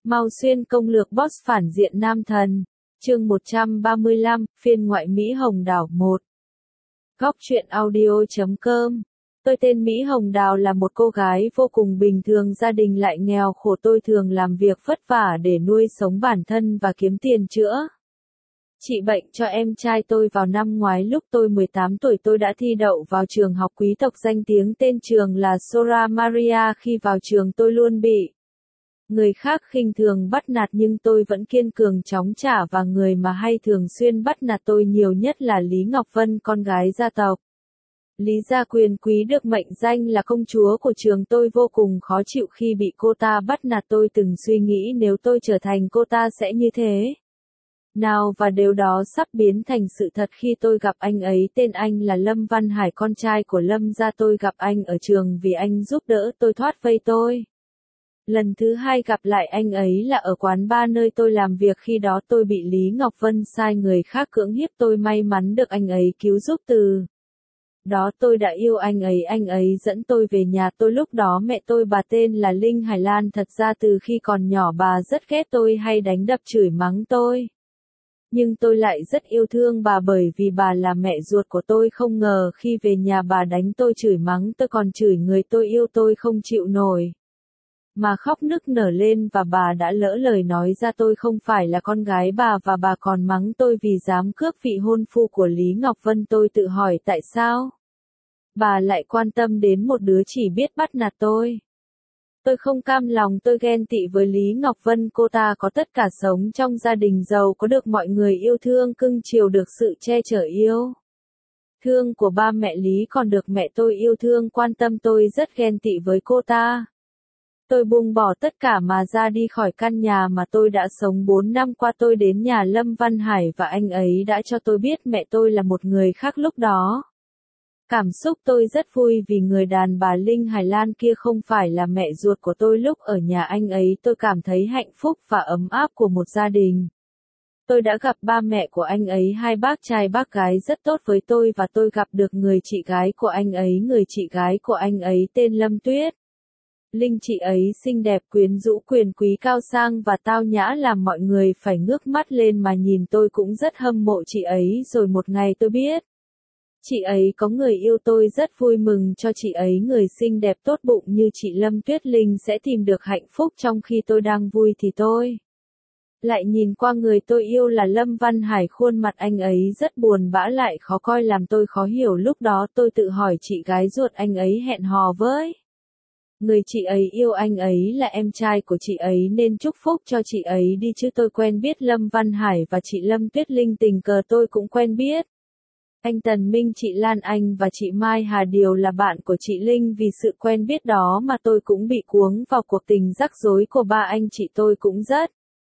Mao Xuyên công lược boss phản diện nam thần. Chương 135, phiên ngoại Mỹ Hồng Đào 1. Góc truyện audio.com. Tôi tên Mỹ Hồng Đào là một cô gái vô cùng bình thường, gia đình lại nghèo khổ, tôi thường làm việc vất vả để nuôi sống bản thân và kiếm tiền chữa trị bệnh cho em trai tôi. Vào năm ngoái lúc tôi 18 tuổi tôi đã thi đậu vào trường học quý tộc danh tiếng, tên trường là Sora Maria. Khi vào trường tôi luôn bị người khác khinh thường bắt nạt, nhưng tôi vẫn kiên cường chống trả, và người mà hay thường xuyên bắt nạt tôi nhiều nhất là Lý Ngọc Vân, con gái gia tộc Lý gia quyền quý, được mệnh danh là công chúa của trường. Tôi vô cùng khó chịu khi bị cô ta bắt nạt. Tôi từng suy nghĩ nếu tôi trở thành cô ta sẽ như thế nào, và điều đó sắp biến thành sự thật khi tôi gặp anh ấy. Tên anh là Lâm Văn Hải, con trai của Lâm gia. Tôi gặp anh ở trường vì anh giúp đỡ tôi thoát vây. Tôi lần thứ hai gặp lại anh ấy là ở quán bar nơi tôi làm việc. Khi đó tôi bị Lý Ngọc Vân sai người khác cưỡng hiếp tôi, may mắn được anh ấy cứu giúp. Từ đó tôi đã yêu anh ấy dẫn tôi về nhà tôi. Lúc đó mẹ tôi, bà tên là Linh Hải Lan. Thật ra từ khi còn nhỏ bà rất ghét tôi, hay đánh đập chửi mắng tôi. Nhưng tôi lại rất yêu thương bà, bởi vì bà là mẹ ruột của tôi. Không ngờ khi về nhà bà đánh tôi, chửi mắng tôi, còn chửi người tôi yêu. Tôi không chịu nổi mà khóc nức nở lên, và bà đã lỡ lời nói ra tôi không phải là con gái bà, và bà còn mắng tôi vì dám cướp vị hôn phu của Lý Ngọc Vân. Tôi tự hỏi tại sao bà lại quan tâm đến một đứa chỉ biết bắt nạt tôi. Tôi không cam lòng, tôi ghen tị với Lý Ngọc Vân. Cô ta có tất cả, sống trong gia đình giàu có, được mọi người yêu thương cưng chiều, được sự che chở yêu thương của ba mẹ Lý, còn được mẹ tôi yêu thương quan tâm. Tôi rất ghen tị với cô ta. Tôi buông bỏ tất cả mà ra đi khỏi căn nhà mà tôi đã sống 4 năm qua. Tôi đến nhà Lâm Văn Hải và anh ấy đã cho tôi biết mẹ tôi là một người khác. Lúc đó cảm xúc tôi rất vui vì người đàn bà Linh Hải Lan kia không phải là mẹ ruột của tôi. Lúc ở nhà anh ấy tôi cảm thấy hạnh phúc và ấm áp của một gia đình. Tôi đã gặp ba mẹ của anh ấy, hai bác trai bác gái rất tốt với tôi, và tôi gặp được người chị gái của anh ấy. Người chị gái của anh ấy tên Lâm Tuyết Linh. Chị ấy xinh đẹp, quyến rũ, quyền quý, cao sang và tao nhã, làm mọi người phải ngước mắt lên mà nhìn. Tôi cũng rất hâm mộ chị ấy. Rồi một ngày tôi biết chị ấy có người yêu. Tôi rất vui mừng cho chị ấy. Người xinh đẹp tốt bụng như chị Lâm Tuyết Linh sẽ tìm được hạnh phúc. Trong khi tôi đang vui thì tôi lại nhìn qua người tôi yêu là Lâm Văn Hải. Khuôn mặt anh ấy rất buồn bã, lại khó coi, làm tôi khó hiểu. Lúc đó tôi tự hỏi chị gái ruột anh ấy hẹn hò với người chị ấy yêu. Anh ấy là em trai của chị ấy nên chúc phúc cho chị ấy đi chứ. Tôi quen biết Lâm Văn Hải và chị Lâm Tuyết Linh, tình cờ tôi cũng quen biết anh Tần Minh, chị Lan Anh và chị Mai Hà đều là bạn của chị Linh. Vì sự quen biết đó mà tôi cũng bị cuống vào cuộc tình rắc rối của ba anh chị. Tôi cũng rất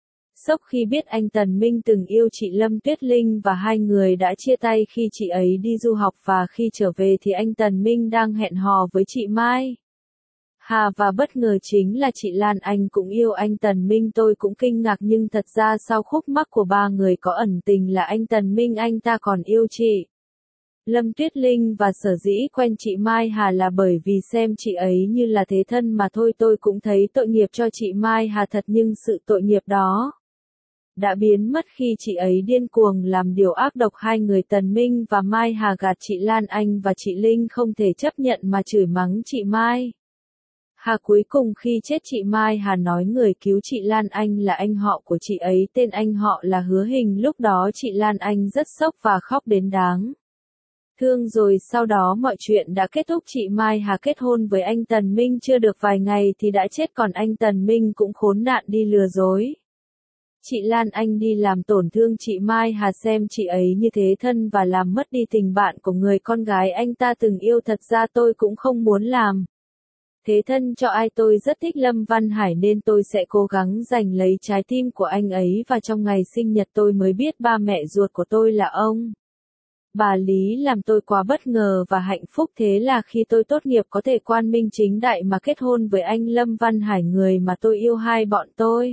sốc khi biết anh Tần Minh từng yêu chị Lâm Tuyết Linh, và hai người đã chia tay khi chị ấy đi du học, và khi trở về thì anh Tần Minh đang hẹn hò với chị Mai Hà, và bất ngờ chính là chị Lan Anh cũng yêu anh Tần Minh. Tôi cũng kinh ngạc, nhưng thật ra sau khúc mắc của ba người có ẩn tình là anh Tần Minh anh ta còn yêu chị Lâm Tuyết Linh, và sở dĩ quen chị Mai Hà là bởi vì xem chị ấy như là thế thân mà thôi. Tôi cũng thấy tội nghiệp cho chị Mai Hà thật, nhưng sự tội nghiệp đó đã biến mất khi chị ấy điên cuồng làm điều ác độc. Hai người Tần Minh và Mai Hà gạt chị Lan Anh, và chị Linh không thể chấp nhận mà chửi mắng chị Mai Hà. Cuối cùng khi chết, chị Mai Hà nói người cứu chị Lan Anh là anh họ của chị ấy, tên anh họ là Hứa Hình. Lúc đó chị Lan Anh rất sốc và khóc đến đáng thương. Rồi sau đó mọi chuyện đã kết thúc. Chị Mai Hà kết hôn với anh Tần Minh chưa được vài ngày thì đã chết, còn anh Tần Minh cũng khốn nạn đi lừa dối chị Lan Anh, đi làm tổn thương chị Mai Hà, xem chị ấy như thế thân và làm mất đi tình bạn của người con gái anh ta từng yêu. Thật ra tôi cũng không muốn làm thế thân cho ai. Tôi rất thích Lâm Văn Hải nên tôi sẽ cố gắng giành lấy trái tim của anh ấy, và trong ngày sinh nhật tôi mới biết ba mẹ ruột của tôi là ông bà Lý, làm tôi quá bất ngờ và hạnh phúc. Thế là khi tôi tốt nghiệp có thể quang minh chính đại mà kết hôn với anh Lâm Văn Hải, người mà tôi yêu. Hai bọn tôi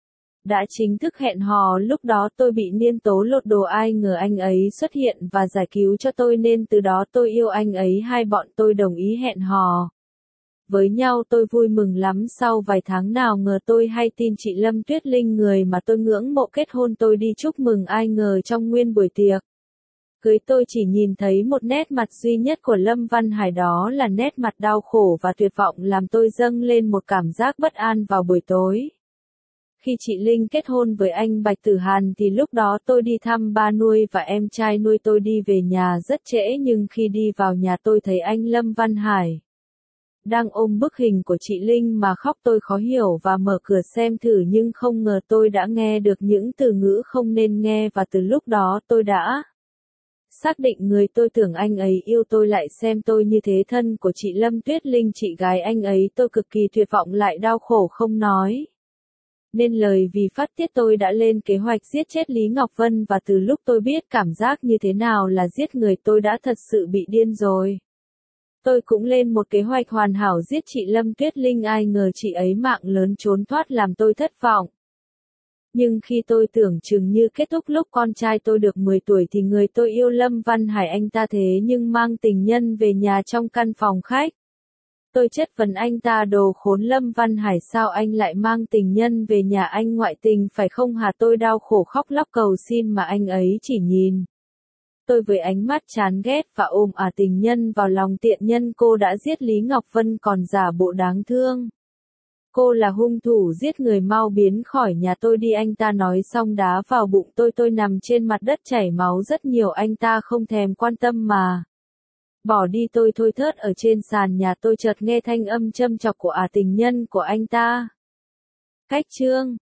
đã chính thức hẹn hò. Lúc đó tôi bị điên tố lột đồ, ai ngờ anh ấy xuất hiện và giải cứu cho tôi, nên từ đó tôi yêu anh ấy. Hai bọn tôi đồng ý hẹn hò với nhau tôi vui mừng lắm. Sau vài tháng nào ngờ tôi hay tin chị Lâm Tuyết Linh, người mà tôi ngưỡng mộ, kết hôn. Tôi đi chúc mừng, ai ngờ trong nguyên buổi tiệc cưới tôi chỉ nhìn thấy một nét mặt duy nhất của Lâm Văn Hải, đó là nét mặt đau khổ và tuyệt vọng, làm tôi dâng lên một cảm giác bất an vào buổi tối. Khi chị Linh kết hôn với anh Bạch Tử Hàn thì lúc đó tôi đi thăm ba nuôi và em trai nuôi. Tôi đi về nhà rất trễ, nhưng khi đi vào nhà tôi thấy anh Lâm Văn Hải đang ôm bức hình của chị Linh mà khóc. Tôi khó hiểu và mở cửa xem thử, nhưng không ngờ tôi đã nghe được những từ ngữ không nên nghe, và từ lúc đó tôi đã xác định người tôi tưởng anh ấy yêu tôi lại xem tôi như thế thân của chị Lâm Tuyết Linh, chị gái anh ấy. Tôi cực kỳ tuyệt vọng lại đau khổ không nói nên lời. Vì phát tiết tôi đã lên kế hoạch giết chết Lý Ngọc Vân, và từ lúc tôi biết cảm giác như thế nào là giết người, tôi đã thật sự bị điên rồi. Tôi cũng lên một kế hoạch hoàn hảo giết chị Lâm Tuyết Linh, ai ngờ chị ấy mạng lớn trốn thoát làm tôi thất vọng. Nhưng khi tôi tưởng chừng như kết thúc lúc con trai tôi được 10 tuổi thì người tôi yêu Lâm Văn Hải, anh ta thế nhưng mang tình nhân về nhà trong căn phòng khách. Tôi chất vấn anh ta, đồ khốn Lâm Văn Hải, sao anh lại mang tình nhân về nhà, anh ngoại tình phải không hả? Tôi đau khổ khóc lóc cầu xin mà anh ấy chỉ nhìn tôi với ánh mắt chán ghét và ôm tình nhân vào lòng. Tiện nhân, cô đã giết Lý Ngọc Vân còn giả bộ đáng thương. Cô là hung thủ giết người, mau biến khỏi nhà tôi đi. Anh ta nói xong đá vào bụng tôi nằm trên mặt đất chảy máu rất nhiều. Anh ta không thèm quan tâm mà bỏ đi. Tôi thôi thớt ở trên sàn nhà, tôi chợt nghe thanh âm châm chọc của tình nhân của anh ta. Cách chương